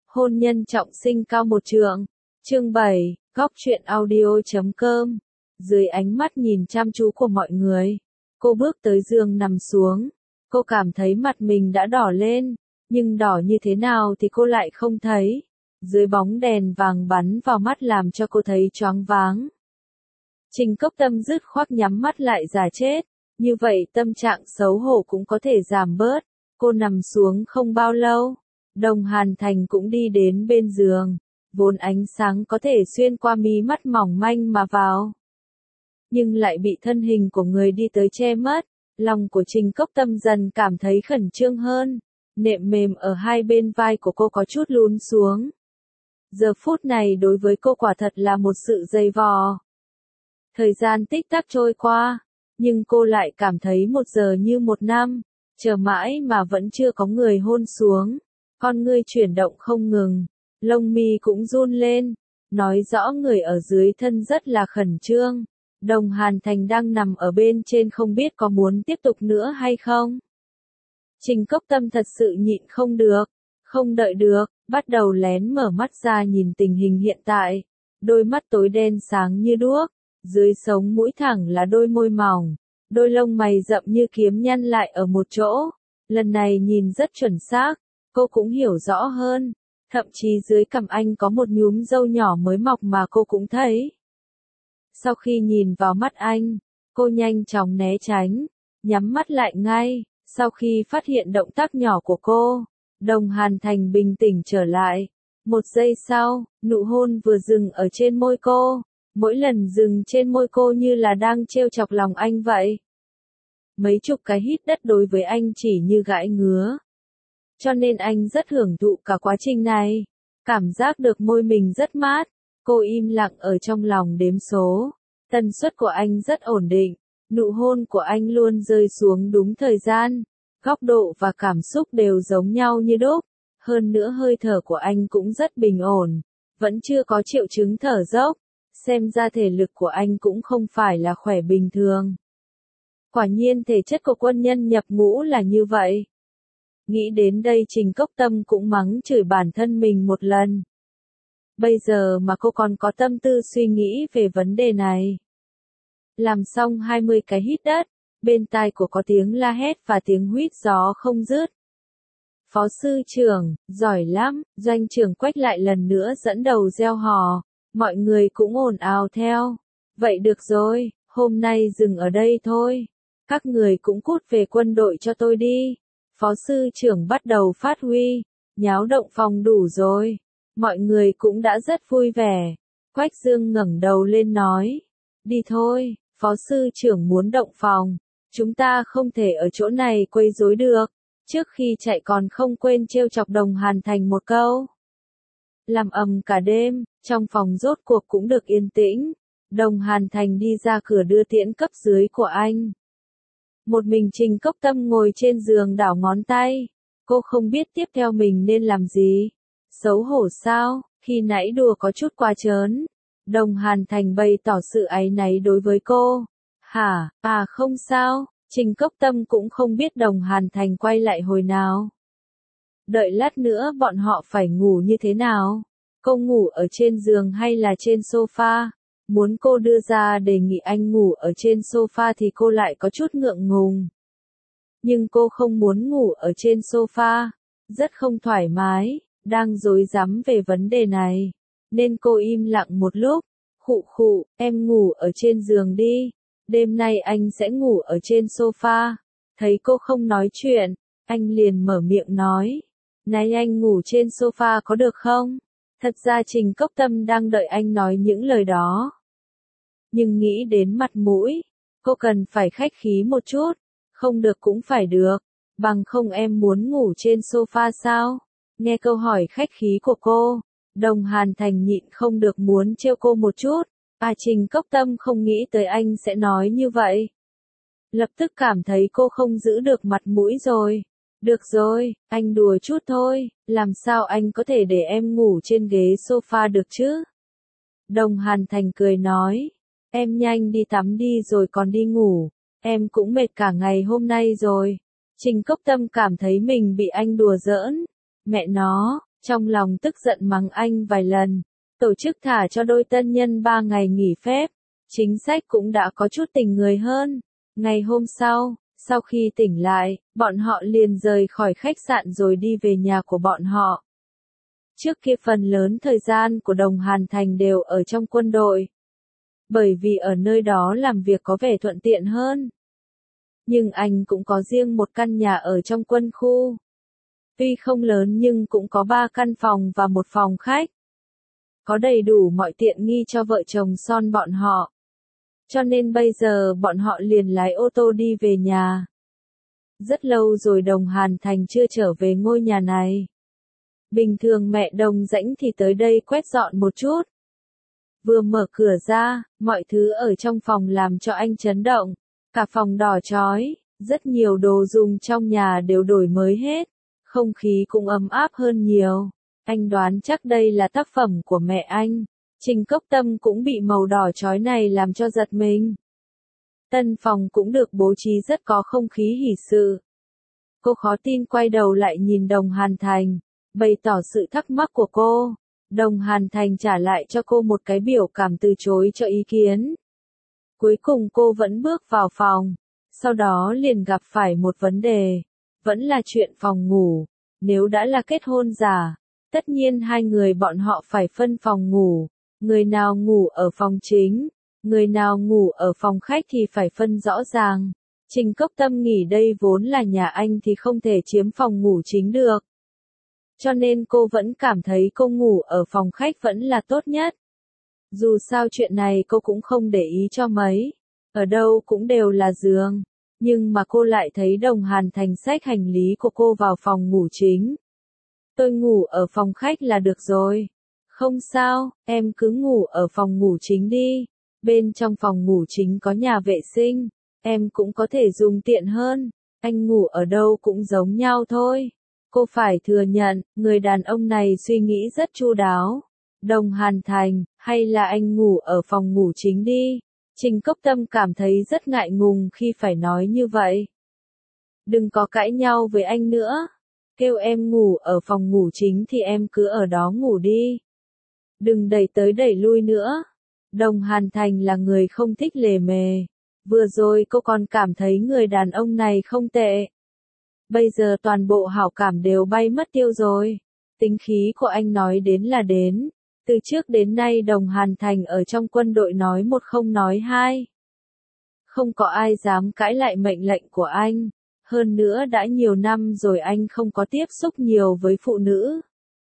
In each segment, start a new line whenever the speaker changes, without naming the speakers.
Hôn nhân trọng sinh cao một trượng. Chương 7, Góc truyện audio.com. Dưới ánh mắt nhìn chăm chú của mọi người, cô bước tới giường nằm xuống. Cô cảm thấy mặt mình đã đỏ lên, nhưng đỏ như thế nào thì cô lại không thấy. Dưới bóng đèn vàng bắn vào mắt làm cho cô thấy choáng váng. Trình Cốc Tâm dứt khoát nhắm mắt lại giả chết, như vậy tâm trạng xấu hổ cũng có thể giảm bớt. Cô nằm xuống không bao lâu, Đồng Hàn Thành cũng đi đến bên giường, vốn ánh sáng có thể xuyên qua mí mắt mỏng manh mà vào, nhưng lại bị thân hình của người đi tới che mất. Lòng của Trình Cốc Tâm dần cảm thấy khẩn trương hơn, nệm mềm ở hai bên vai của cô có chút lún xuống. Giờ phút này đối với cô quả thật là một sự dày vò. Thời gian tích tắc trôi qua, nhưng cô lại cảm thấy một giờ như một năm, chờ mãi mà vẫn chưa có người hôn xuống. Con ngươi chuyển động không ngừng, lông mi cũng run lên, nói rõ người ở dưới thân rất là khẩn trương. Đồng Hàn Thành đang nằm ở bên trên không biết có muốn tiếp tục nữa hay không. Trình Cốc Tâm thật sự nhịn không được, không đợi được, bắt đầu lén mở mắt ra nhìn tình hình hiện tại. Đôi mắt tối đen sáng như đuốc, dưới sống mũi thẳng là đôi môi mỏng, đôi lông mày rậm như kiếm nhăn lại ở một chỗ. Lần này nhìn rất chuẩn xác, cô cũng hiểu rõ hơn, thậm chí dưới cằm anh có một nhúm râu nhỏ mới mọc mà cô cũng thấy. Sau khi nhìn vào mắt anh, cô nhanh chóng né tránh, nhắm mắt lại ngay. Sau khi phát hiện động tác nhỏ của cô, Đồng Hàn Thành bình tĩnh trở lại. Một giây sau, nụ hôn vừa dừng ở trên môi cô, mỗi lần dừng trên môi cô như là đang trêu chọc lòng anh vậy. Mấy chục cái hít đất đối với anh chỉ như gãi ngứa. Cho nên anh rất hưởng thụ cả quá trình này, cảm giác được môi mình rất mát. Cô im lặng ở trong lòng đếm số. Tần suất của anh rất ổn định, nụ hôn của anh luôn rơi xuống đúng thời gian, góc độ và cảm xúc đều giống nhau như đúc. Hơn nữa hơi thở của anh cũng rất bình ổn, vẫn chưa có triệu chứng thở dốc, xem ra thể lực của anh cũng không phải là khỏe bình thường. Quả nhiên thể chất của quân nhân nhập ngũ là như vậy. Nghĩ đến đây Trình Cốc Tâm cũng mắng chửi bản thân mình một lần. Bây giờ mà cô còn có tâm tư suy nghĩ về vấn đề này. Làm xong 20 cái hít đất, bên tai của có tiếng la hét và tiếng huýt gió không dứt. Phó sư trưởng, giỏi lắm, doanh trưởng Quách lại lần nữa dẫn đầu reo hò, mọi người cũng ồn ào theo. Vậy được rồi, hôm nay dừng ở đây thôi. Các người cũng cút về quân đội cho tôi đi. Phó sư trưởng bắt đầu phát huy, nháo động phòng đủ rồi. Mọi người cũng đã rất vui vẻ. Quách Dương ngẩng đầu lên nói, đi thôi, phó sư trưởng muốn động phòng. Chúng ta không thể ở chỗ này quấy rối được. Trước khi chạy còn không quên trêu chọc Đồng Hàn Thành một câu. Làm ầm cả đêm, trong phòng rốt cuộc cũng được yên tĩnh. Đồng Hàn Thành đi ra cửa đưa tiễn cấp dưới của anh. Một mình Trình Cốc Tâm ngồi trên giường đảo ngón tay. Cô không biết tiếp theo mình nên làm gì. Xấu hổ sao, khi nãy đùa có chút quá trớn. Đồng Hàn Thành bày tỏ sự áy náy đối với cô. Hả, không sao, Trình Cốc Tâm cũng không biết Đồng Hàn Thành quay lại hồi nào. Đợi lát nữa bọn họ phải ngủ như thế nào? Cô ngủ ở trên giường hay là trên sofa? Muốn cô đưa ra đề nghị anh ngủ ở trên sofa thì cô lại có chút ngượng ngùng. Nhưng cô không muốn ngủ ở trên sofa, rất không thoải mái, đang rối rắm về vấn đề này. Nên cô im lặng một lúc, khụ, em ngủ ở trên giường đi, đêm nay anh sẽ ngủ ở trên sofa. Thấy cô không nói chuyện, anh liền mở miệng nói, này anh ngủ trên sofa có được không? Thật ra Trình Cốc Tâm đang đợi anh nói những lời đó. Nhưng nghĩ đến mặt mũi, cô cần phải khách khí một chút, không được cũng phải được, bằng không em muốn ngủ trên sofa sao? Nghe câu hỏi khách khí của cô, Đồng Hàn Thành nhịn không được muốn trêu cô một chút. Trình Cốc Tâm không nghĩ tới anh sẽ nói như vậy. Lập tức cảm thấy cô không giữ được mặt mũi rồi. Được rồi, anh đùa chút thôi, làm sao anh có thể để em ngủ trên ghế sofa được chứ? Đồng Hàn Thành cười nói, em nhanh đi tắm đi rồi còn đi ngủ, em cũng mệt cả ngày hôm nay rồi. Trình Cốc Tâm cảm thấy mình bị anh đùa giỡn. Mẹ nó, trong lòng tức giận mắng anh vài lần, tổ chức thả cho đôi tân nhân 3 ngày nghỉ phép, chính sách cũng đã có chút tình người hơn. Ngày hôm sau, sau khi tỉnh lại, bọn họ liền rời khỏi khách sạn rồi đi về nhà của bọn họ. Trước kia phần lớn thời gian của Đồng Hàn Thành đều ở trong quân đội. Bởi vì ở nơi đó làm việc có vẻ thuận tiện hơn. Nhưng anh cũng có riêng một căn nhà ở trong quân khu. Tuy không lớn nhưng cũng có 3 căn phòng và một phòng khách. Có đầy đủ mọi tiện nghi cho vợ chồng son bọn họ. Cho nên bây giờ bọn họ liền lái ô tô đi về nhà. Rất lâu rồi Đồng Hàn Thành chưa trở về ngôi nhà này. Bình thường mẹ Đồng rãnh thì tới đây quét dọn một chút. Vừa mở cửa ra, mọi thứ ở trong phòng làm cho anh chấn động. Cả phòng đỏ chói, rất nhiều đồ dùng trong nhà đều đổi mới hết. Không khí cũng ấm áp hơn nhiều. Anh đoán chắc đây là tác phẩm của mẹ anh. Trình Cốc Tâm cũng bị màu đỏ chói này làm cho giật mình. Tân phòng cũng được bố trí rất có không khí hỉ sự. Cô khó tin quay đầu lại nhìn Đồng Hàn Thành, bày tỏ sự thắc mắc của cô. Đồng Hàn Thành trả lại cho cô một cái biểu cảm từ chối cho ý kiến. Cuối cùng cô vẫn bước vào phòng, sau đó liền gặp phải một vấn đề, vẫn là chuyện phòng ngủ. Nếu đã là kết hôn giả, tất nhiên hai người bọn họ phải phân phòng ngủ, người nào ngủ ở phòng chính, người nào ngủ ở phòng khách thì phải phân rõ ràng. Trình Cốc Tâm nghĩ đây vốn là nhà anh thì không thể chiếm phòng ngủ chính được. Cho nên cô vẫn cảm thấy cô ngủ ở phòng khách vẫn là tốt nhất. Dù sao chuyện này cô cũng không để ý cho mấy, ở đâu cũng đều là giường. Nhưng mà cô lại thấy Đồng Hàn Thành xách hành lý của cô vào phòng ngủ chính. Tôi ngủ ở phòng khách là được rồi. Không sao, em cứ ngủ ở phòng ngủ chính đi. Bên trong phòng ngủ chính có nhà vệ sinh, em cũng có thể dùng tiện hơn. Anh ngủ ở đâu cũng giống nhau thôi. Cô phải thừa nhận, người đàn ông này suy nghĩ rất chu đáo. Đồng Hàn Thành, hay là anh ngủ ở phòng ngủ chính đi. Trình Cốc Tâm cảm thấy rất ngại ngùng khi phải nói như vậy. Đừng có cãi nhau với anh nữa. Kêu em ngủ ở phòng ngủ chính thì em cứ ở đó ngủ đi. Đừng đẩy tới đẩy lui nữa. Đồng Hàn Thành là người không thích lề mề. Vừa rồi cô còn cảm thấy người đàn ông này không tệ. Bây giờ toàn bộ hảo cảm đều bay mất tiêu rồi. Tính khí của anh nói đến là đến. Từ trước đến nay Đồng Hàn Thành ở trong quân đội nói một không nói hai. Không có ai dám cãi lại mệnh lệnh của anh. Hơn nữa đã nhiều năm rồi anh không có tiếp xúc nhiều với phụ nữ.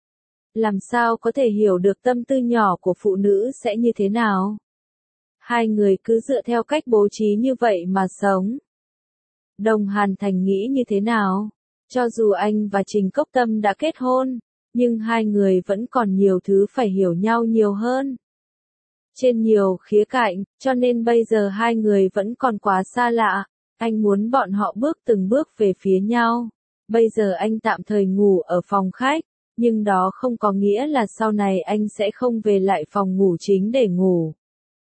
Làm sao có thể hiểu được tâm tư nhỏ của phụ nữ sẽ như thế nào? Hai người cứ dựa theo cách bố trí như vậy mà sống. Đồng Hàn Thành nghĩ như thế nào? Cho dù anh và Trình Cốc Tâm đã kết hôn, nhưng hai người vẫn còn nhiều thứ phải hiểu nhau nhiều hơn. Trên nhiều khía cạnh, cho nên bây giờ hai người vẫn còn quá xa lạ. Anh muốn bọn họ bước từng bước về phía nhau. Bây giờ anh tạm thời ngủ ở phòng khách, nhưng đó không có nghĩa là sau này anh sẽ không về lại phòng ngủ chính để ngủ.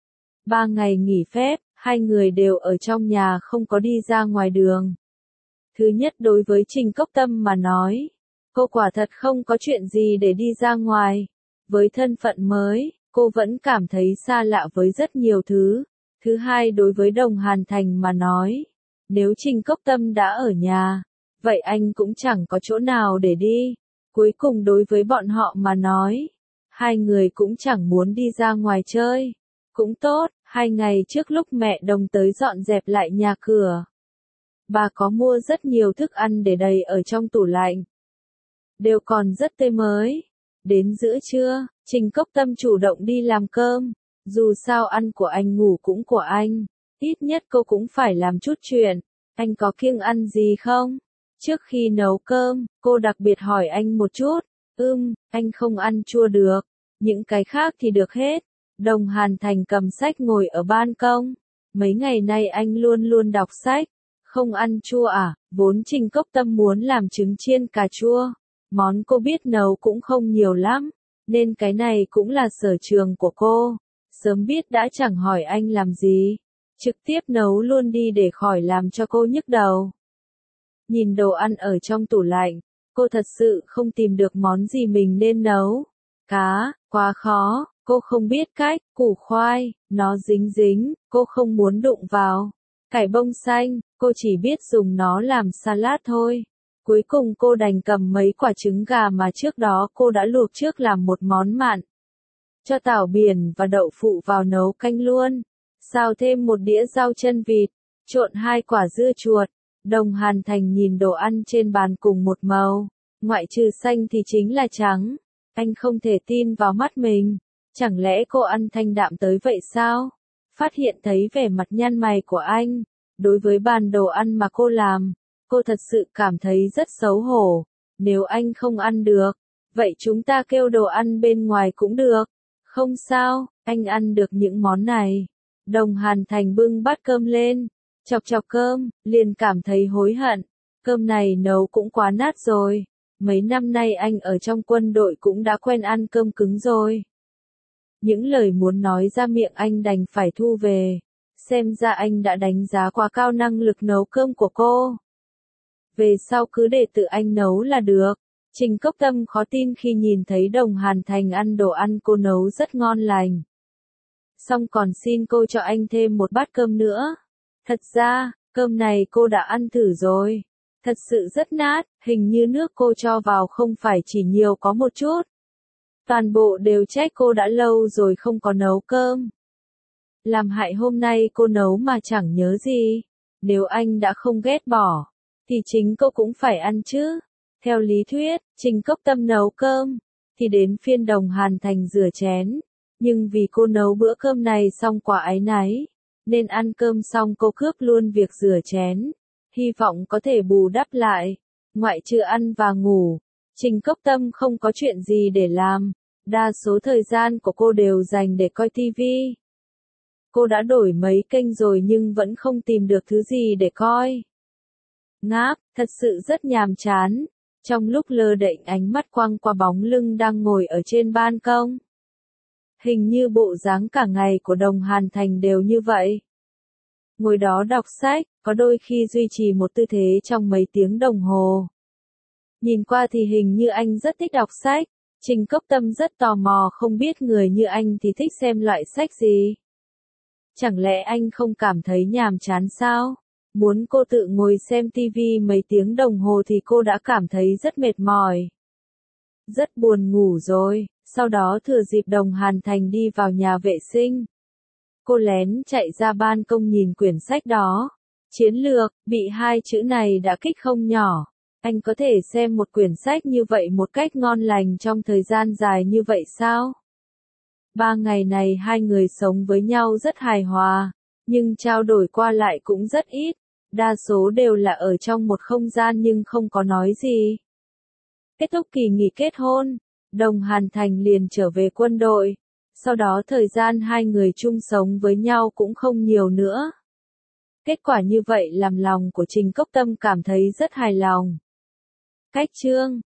3 ngày nghỉ phép, hai người đều ở trong nhà không có đi ra ngoài đường. Thứ nhất đối với Trình Cốc Tâm mà nói, cô quả thật không có chuyện gì để đi ra ngoài. Với thân phận mới, cô vẫn cảm thấy xa lạ với rất nhiều thứ. Thứ hai đối với Đồng Hàn Thành mà nói, nếu Trình Cốc Tâm đã ở nhà, vậy anh cũng chẳng có chỗ nào để đi. Cuối cùng đối với bọn họ mà nói, hai người cũng chẳng muốn đi ra ngoài chơi. Cũng tốt, 2 ngày trước lúc mẹ Đồng tới dọn dẹp lại nhà cửa, bà có mua rất nhiều thức ăn để đầy ở trong tủ lạnh. Đều còn rất tươi mới. Đến giữa trưa, Trình Cốc Tâm chủ động đi làm cơm. Dù sao ăn của anh ngủ cũng của anh. Ít nhất cô cũng phải làm chút chuyện. Anh có kiêng ăn gì không? Trước khi nấu cơm, cô đặc biệt hỏi anh một chút. Anh không ăn chua được. Những cái khác thì được hết. Đồng Hàn Thành cầm sách ngồi ở ban công. Mấy ngày nay anh luôn luôn đọc sách. Không ăn chua à? Vốn Trình Cốc Tâm muốn làm trứng chiên cà chua. Món cô biết nấu cũng không nhiều lắm. Nên cái này cũng là sở trường của cô. Sớm biết đã chẳng hỏi anh làm gì. Trực tiếp nấu luôn đi để khỏi làm cho cô nhức đầu. Nhìn đồ ăn ở trong tủ lạnh, Cô thật sự không tìm được món gì mình nên nấu. Cá, quá khó, cô không biết cách. Củ khoai, nó dính dính, cô không muốn đụng vào. Cải bông xanh, cô chỉ biết dùng nó làm salad thôi. Cuối cùng cô đành cầm mấy quả trứng gà mà trước đó cô đã luộc trước làm một món mặn. Cho tảo biển và đậu phụ vào nấu canh luôn. Xào thêm một đĩa rau chân vịt, trộn 2 quả dưa chuột. Đồng Hàn Thành nhìn đồ ăn trên bàn cùng một màu, ngoại trừ xanh thì chính là trắng. Anh không thể tin vào mắt mình. Chẳng lẽ cô ăn thanh đạm tới vậy sao? Phát hiện thấy vẻ mặt nhăn mày của anh, đối với bàn đồ ăn mà cô làm, cô thật sự cảm thấy rất xấu hổ. Nếu anh không ăn được, vậy chúng ta kêu đồ ăn bên ngoài cũng được. Không sao, anh ăn được những món này. Đồng Hàn Thành bưng bát cơm lên, chọc chọc cơm, liền cảm thấy hối hận. Cơm này nấu cũng quá nát rồi. Mấy năm nay anh ở trong quân đội cũng đã quen ăn cơm cứng rồi. Những lời muốn nói ra miệng anh đành phải thu về. Xem ra anh đã đánh giá quá cao năng lực nấu cơm của cô. Về sau cứ để tự anh nấu là được. Trình Cốc Tâm khó tin khi nhìn thấy Đồng Hàn Thành ăn đồ ăn cô nấu rất ngon lành. Xong còn xin cô cho anh thêm một bát cơm nữa. Thật ra, cơm này cô đã ăn thử rồi. Thật sự rất nát, hình như nước cô cho vào không phải chỉ nhiều có một chút. Toàn bộ đều trách cô đã lâu rồi không có nấu cơm. Làm hại hôm nay cô nấu mà chẳng nhớ gì. Nếu anh đã không ghét bỏ, thì chính cô cũng phải ăn chứ. Theo lý thuyết, Trình Cốc Tâm nấu cơm, thì đến phiên Đồng Hàn Thành rửa chén. Nhưng vì cô nấu bữa cơm này xong quá áy náy, nên ăn cơm xong cô cướp luôn việc rửa chén. Hy vọng có thể bù đắp lại. Ngoại trừ ăn và ngủ, Trình Cốc Tâm không có chuyện gì để làm. Đa số thời gian của cô đều dành để coi tivi. Cô đã đổi mấy kênh rồi nhưng vẫn không tìm được thứ gì để coi. Ngáp, thật sự rất nhàm chán. Trong lúc lơ đễnh ánh mắt quăng qua bóng lưng đang ngồi ở trên ban công. Hình như bộ dáng cả ngày của Đồng Hàn Thành đều như vậy. Ngồi đó đọc sách, có đôi khi duy trì một tư thế trong mấy tiếng đồng hồ. Nhìn qua thì hình như anh rất thích đọc sách. Trình Cốc Tâm rất tò mò không biết người như anh thì thích xem loại sách gì. Chẳng lẽ anh không cảm thấy nhàm chán sao? Muốn cô tự ngồi xem tivi mấy tiếng đồng hồ thì cô đã cảm thấy rất mệt mỏi. Rất buồn ngủ rồi, sau đó thừa dịp Đồng Hàn Thành đi vào nhà vệ sinh. Cô lén chạy ra ban công nhìn quyển sách đó. Chiến lược, bị 2 chữ này đã kích không nhỏ. Anh có thể xem một quyển sách như vậy một cách ngon lành trong thời gian dài như vậy sao? 3 ngày này hai người sống với nhau rất hài hòa, nhưng trao đổi qua lại cũng rất ít. Đa số đều là ở trong một không gian nhưng không có nói gì. Kết thúc kỳ nghỉ kết hôn, Đồng Hàn Thành liền trở về quân đội. Sau đó thời gian hai người chung sống với nhau cũng không nhiều nữa. Kết quả như vậy làm lòng của Trình Cốc Tâm cảm thấy rất hài lòng. Cách chương